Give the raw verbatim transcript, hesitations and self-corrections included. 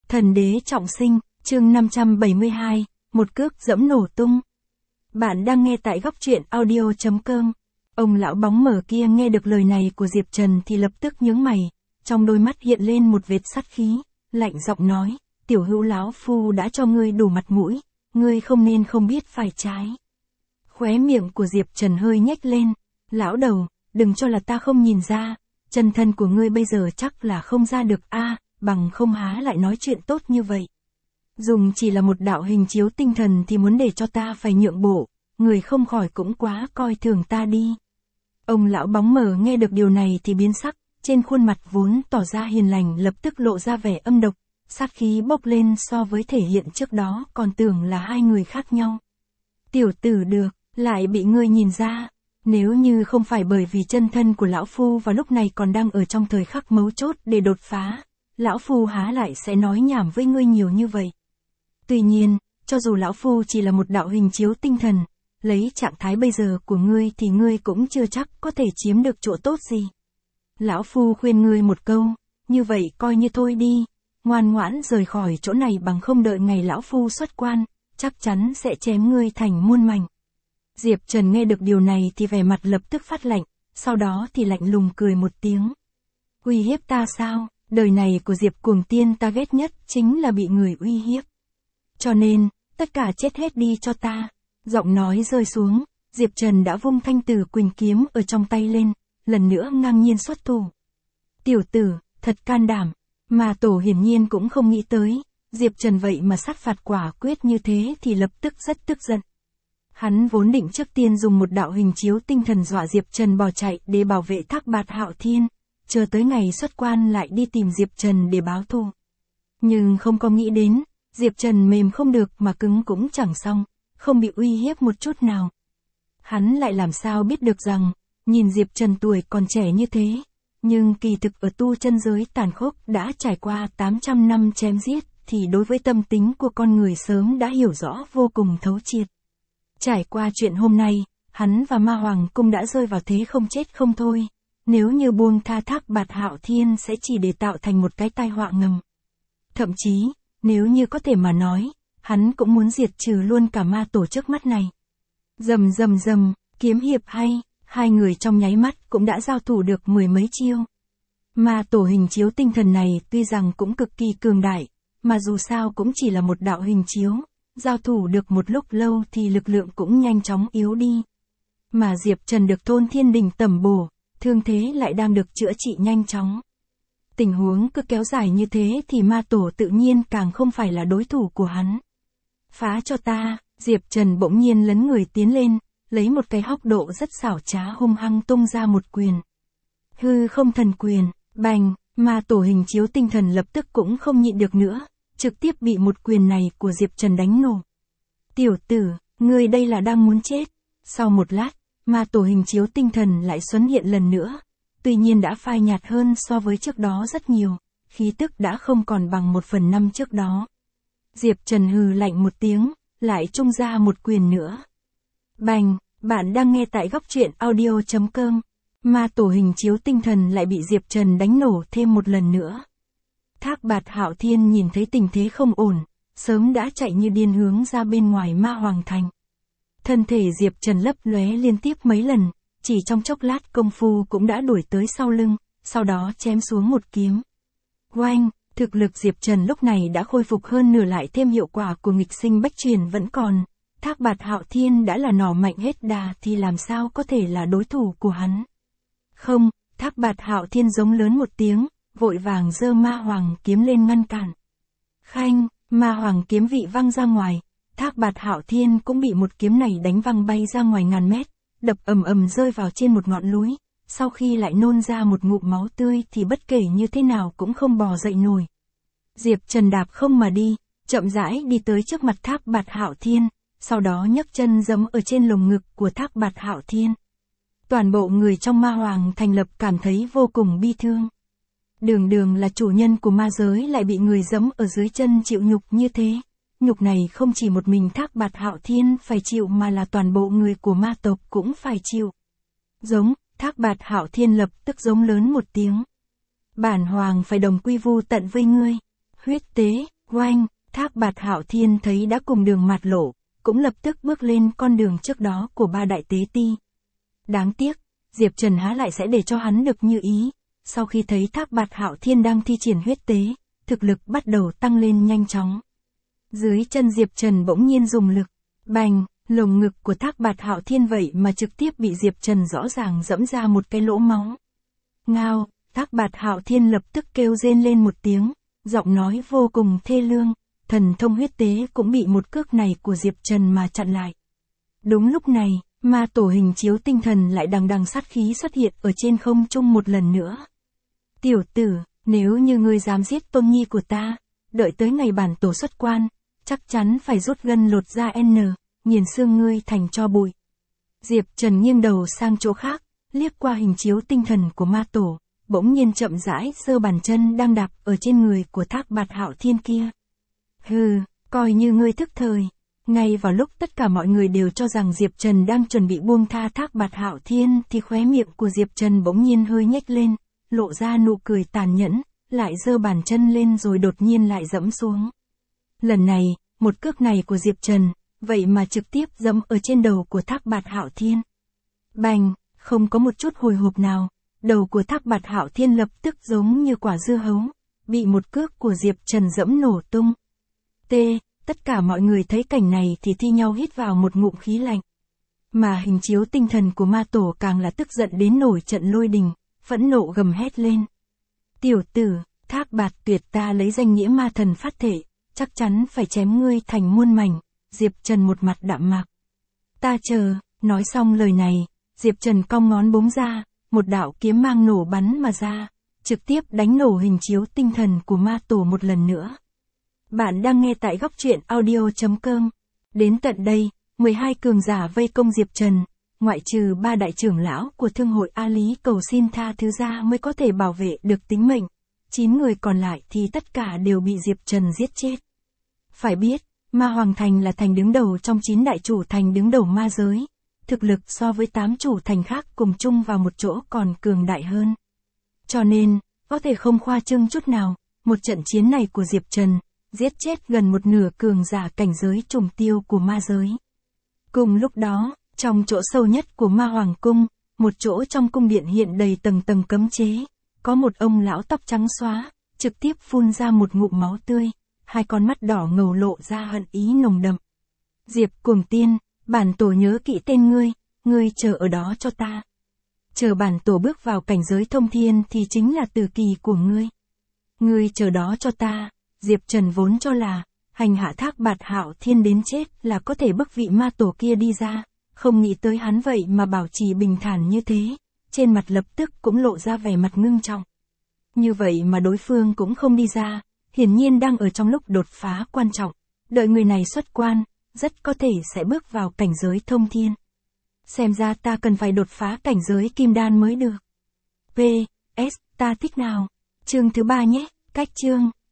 Thần đế trọng sinh, chương năm trăm bảy mươi hai, một cước dẫm nổ tung. Bạn đang nghe tại góc truyện audio chấm com. Ông lão bóng mờ kia nghe được lời này của Diệp Trần thì lập tức nhướng mày, trong đôi mắt hiện lên một vệt sát khí, lạnh giọng nói, tiểu hữu lão phu đã cho ngươi đủ mặt mũi, ngươi không nên không biết phải trái. Khóe miệng của Diệp Trần hơi nhếch lên, lão đầu, đừng cho là ta không nhìn ra, chân thân của ngươi bây giờ chắc là không ra được a, bằng không há lại nói chuyện tốt như vậy. Dùng chỉ là một đạo hình chiếu tinh thần thì muốn để cho ta phải nhượng bộ, người không khỏi cũng quá coi thường ta đi. Ông lão bóng mờ nghe được điều này thì biến sắc, trên khuôn mặt vốn tỏ ra hiền lành lập tức lộ ra vẻ âm độc, sát khí bốc lên so với thể hiện trước đó còn tưởng là hai người khác nhau. Tiểu tử được, lại bị ngươi nhìn ra, nếu như không phải bởi vì chân thân của lão phu vào lúc này còn đang ở trong thời khắc mấu chốt để đột phá, lão phu há lại sẽ nói nhảm với ngươi nhiều như vậy. Tuy nhiên, cho dù lão phu chỉ là một đạo hình chiếu tinh thần, lấy trạng thái bây giờ của ngươi thì ngươi cũng chưa chắc có thể chiếm được chỗ tốt gì. Lão phu khuyên ngươi một câu, như vậy coi như thôi đi, ngoan ngoãn rời khỏi chỗ này bằng không đợi ngày lão phu xuất quan, chắc chắn sẽ chém ngươi thành muôn mảnh. Diệp Trần nghe được điều này thì vẻ mặt lập tức phát lạnh, sau đó thì lạnh lùng cười một tiếng. Uy hiếp ta sao? Đời này của Diệp Cuồng Tiên ta ghét nhất chính là bị người uy hiếp. Cho nên, tất cả chết hết đi cho ta. Giọng nói rơi xuống, Diệp Trần đã vung thanh tử quỳnh kiếm ở trong tay lên, lần nữa ngang nhiên xuất thủ. Tiểu tử, thật can đảm, mà tổ hiển nhiên cũng không nghĩ tới, Diệp Trần vậy mà sát phạt quả quyết như thế thì lập tức rất tức giận. Hắn vốn định trước tiên dùng một đạo hình chiếu tinh thần dọa Diệp Trần bỏ chạy để bảo vệ Thác Bạt Hạo Thiên, chờ tới ngày xuất quan lại đi tìm Diệp Trần để báo thù. Nhưng không có nghĩ đến, Diệp Trần mềm không được mà cứng cũng chẳng xong, không bị uy hiếp một chút nào. Hắn lại làm sao biết được rằng, nhìn Diệp Trần tuổi còn trẻ như thế, nhưng kỳ thực ở tu chân giới tàn khốc đã trải qua tám trăm năm chém giết, thì đối với tâm tính của con người sớm đã hiểu rõ vô cùng thấu triệt. Trải qua chuyện hôm nay, hắn và Ma Hoàng Cung đã rơi vào thế không chết không thôi. Nếu như buông tha Thác Bạt Hạo Thiên sẽ chỉ để tạo thành một cái tai họa ngầm. Thậm chí, nếu như có thể mà nói, hắn cũng muốn diệt trừ luôn cả ma tổ trước mắt này. Rầm rầm rầm, kiếm hiệp hay, hai người trong nháy mắt cũng đã giao thủ được mười mấy chiêu. Ma tổ hình chiếu tinh thần này tuy rằng cũng cực kỳ cường đại, mà dù sao cũng chỉ là một đạo hình chiếu, giao thủ được một lúc lâu thì lực lượng cũng nhanh chóng yếu đi. Mà Diệp Trần được Thôn Thiên Đình tẩm bổ, thương thế lại đang được chữa trị nhanh chóng. Tình huống cứ kéo dài như thế thì ma tổ tự nhiên càng không phải là đối thủ của hắn. Phá cho ta, Diệp Trần bỗng nhiên lấn người tiến lên, lấy một cái hóc độ rất xảo trá hung hăng tung ra một quyền. Hư không thần quyền, bành, ma tổ hình chiếu tinh thần lập tức cũng không nhịn được nữa, trực tiếp bị một quyền này của Diệp Trần đánh nổ. Tiểu tử, ngươi đây là đang muốn chết. Sau một lát, ma tổ hình chiếu tinh thần lại xuất hiện lần nữa, tuy nhiên đã phai nhạt hơn so với trước đó rất nhiều, khí tức đã không còn bằng một phần năm trước đó. Diệp Trần hừ lạnh một tiếng, lại trung ra một quyền nữa. Bành, bạn đang nghe tại góc truyện audio chấm com. Ma tổ hình chiếu tinh thần lại bị Diệp Trần đánh nổ thêm một lần nữa. Thác Bạt Hạo Thiên nhìn thấy tình thế không ổn, sớm đã chạy như điên hướng ra bên ngoài Ma Hoàng Thành. Thân thể Diệp Trần lấp lóe liên tiếp mấy lần, chỉ trong chốc lát công phu cũng đã đuổi tới sau lưng, sau đó chém xuống một kiếm. Oanh, thực lực Diệp Trần lúc này đã khôi phục hơn nửa lại thêm hiệu quả của nghịch sinh bách truyền vẫn còn. Thác Bạt Hạo Thiên đã là nỏ mạnh hết đà thì làm sao có thể là đối thủ của hắn. Không, Thác Bạt Hạo Thiên giống lớn một tiếng, vội vàng giơ Ma Hoàng kiếm lên ngăn cản. Khanh, Ma Hoàng kiếm vị văng ra ngoài. Thác Bạt Hạo Thiên cũng bị một kiếm này đánh văng bay ra ngoài ngàn mét, đập ầm ầm rơi vào trên một ngọn núi, sau khi lại nôn ra một ngụm máu tươi thì bất kể như thế nào cũng không bò dậy nổi. Diệp Trần đạp không mà đi, chậm rãi đi tới trước mặt Thác Bạt Hạo Thiên, sau đó nhấc chân giẫm ở trên lồng ngực của Thác Bạt Hạo Thiên. Toàn bộ người trong Ma Hoàng Thành lập cảm thấy vô cùng bi thương. Đường đường là chủ nhân của ma giới lại bị người giẫm ở dưới chân chịu nhục như thế. Nhục này không chỉ một mình Thác Bạt Hạo Thiên phải chịu mà là toàn bộ người của ma tộc cũng phải chịu. Giống, Thác Bạt Hạo Thiên lập tức giống lớn một tiếng. Bản hoàng phải đồng quy vu tận với ngươi. Huyết tế, Oanh, Thác Bạt Hạo Thiên thấy đã cùng đường mạt lộ, cũng lập tức bước lên con đường trước đó của ba đại tế ti. Đáng tiếc, Diệp Trần há lại sẽ để cho hắn được như ý. Sau khi thấy Thác Bạt Hạo Thiên đang thi triển huyết tế, thực lực bắt đầu tăng lên nhanh chóng. Dưới chân Diệp Trần bỗng nhiên dùng lực, bành, lồng ngực của Thác Bạt Hạo Thiên vậy mà trực tiếp bị Diệp Trần rõ ràng giẫm ra một cái lỗ máu. Ngao, Thác Bạt Hạo Thiên lập tức kêu rên lên một tiếng, giọng nói vô cùng thê lương, thần thông huyết tế cũng bị một cước này của Diệp Trần mà chặn lại. Đúng lúc này, ma tổ hình chiếu tinh thần lại đằng đằng sát khí xuất hiện ở trên không trung một lần nữa. Tiểu tử, nếu như ngươi dám giết tôn nhi của ta, đợi tới ngày bản tổ xuất quan, chắc chắn phải rút gân lột da n, nghiền xương ngươi thành tro bụi. Diệp Trần nghiêng đầu sang chỗ khác, liếc qua hình chiếu tinh thần của ma tổ, bỗng nhiên chậm rãi giơ bàn chân đang đạp ở trên người của Thác Bạt Hạo Thiên kia. Hừ, coi như ngươi thức thời. Ngay vào lúc tất cả mọi người đều cho rằng Diệp Trần đang chuẩn bị buông tha Thác Bạt Hạo Thiên thì khóe miệng của Diệp Trần bỗng nhiên hơi nhếch lên, lộ ra nụ cười tàn nhẫn, lại giơ bàn chân lên rồi đột nhiên lại giẫm xuống. Lần này, một cước này của Diệp Trần, vậy mà trực tiếp giẫm ở trên đầu của Thác Bạt Hạo Thiên. Bành, không có một chút hồi hộp nào, đầu của Thác Bạt Hạo Thiên lập tức giống như quả dưa hấu, bị một cước của Diệp Trần giẫm nổ tung. T, tất cả mọi người thấy cảnh này thì thi nhau hít vào một ngụm khí lạnh. Mà hình chiếu tinh thần của ma tổ càng là tức giận đến nổi trận lôi đình, phẫn nộ gầm hét lên. Tiểu tử, Thác Bạt Tuyệt, ta lấy danh nghĩa ma thần phát thể, chắc chắn phải chém ngươi thành muôn mảnh. Diệp Trần một mặt đạm mạc. Ta chờ, nói xong lời này, Diệp Trần cong ngón búng ra, một đạo kiếm mang nổ bắn mà ra, trực tiếp đánh nổ hình chiếu tinh thần của ma tổ một lần nữa. Bạn đang nghe tại góc truyện audio chấm com. Đến tận đây, mười hai cường giả vây công Diệp Trần, ngoại trừ ba đại trưởng lão của thương hội A Lý cầu xin tha thứ ra mới có thể bảo vệ được tính mệnh. chín người còn lại thì tất cả đều bị Diệp Trần giết chết. Phải biết, Ma Hoàng Thành là thành đứng đầu trong chín đại chủ thành đứng đầu ma giới. Thực lực so với tám chủ thành khác cùng chung vào một chỗ còn cường đại hơn. Cho nên, có thể không khoa trương chút nào, một trận chiến này của Diệp Trần, giết chết gần một nửa cường giả cảnh giới trùng tiêu của ma giới. Cùng lúc đó, trong chỗ sâu nhất của Ma Hoàng Cung, một chỗ trong cung điện hiện đầy tầng tầng cấm chế, có một ông lão tóc trắng xóa, trực tiếp phun ra một ngụm máu tươi, hai con mắt đỏ ngầu lộ ra hận ý nồng đậm. Diệp Cuồng Tiên, bản tổ nhớ kỹ tên ngươi, ngươi chờ ở đó cho ta. Chờ bản tổ bước vào cảnh giới thông thiên thì chính là tử kỳ của ngươi. Ngươi chờ đó cho ta. Diệp Trần vốn cho là, hành hạ Thác Bạt Hạo Thiên đến chết là có thể bức vị ma tổ kia đi ra, không nghĩ tới hắn vậy mà bảo trì bình thản như thế, trên mặt lập tức cũng lộ ra vẻ mặt ngưng trọng. Như vậy mà đối phương cũng không đi ra, hiển nhiên đang ở trong lúc đột phá quan trọng, đợi người này xuất quan, rất có thể sẽ bước vào cảnh giới thông thiên. Xem ra ta cần phải đột phá cảnh giới kim đan mới được. pê ét, ta thích nào. Chương thứ ba nhé, cách chương.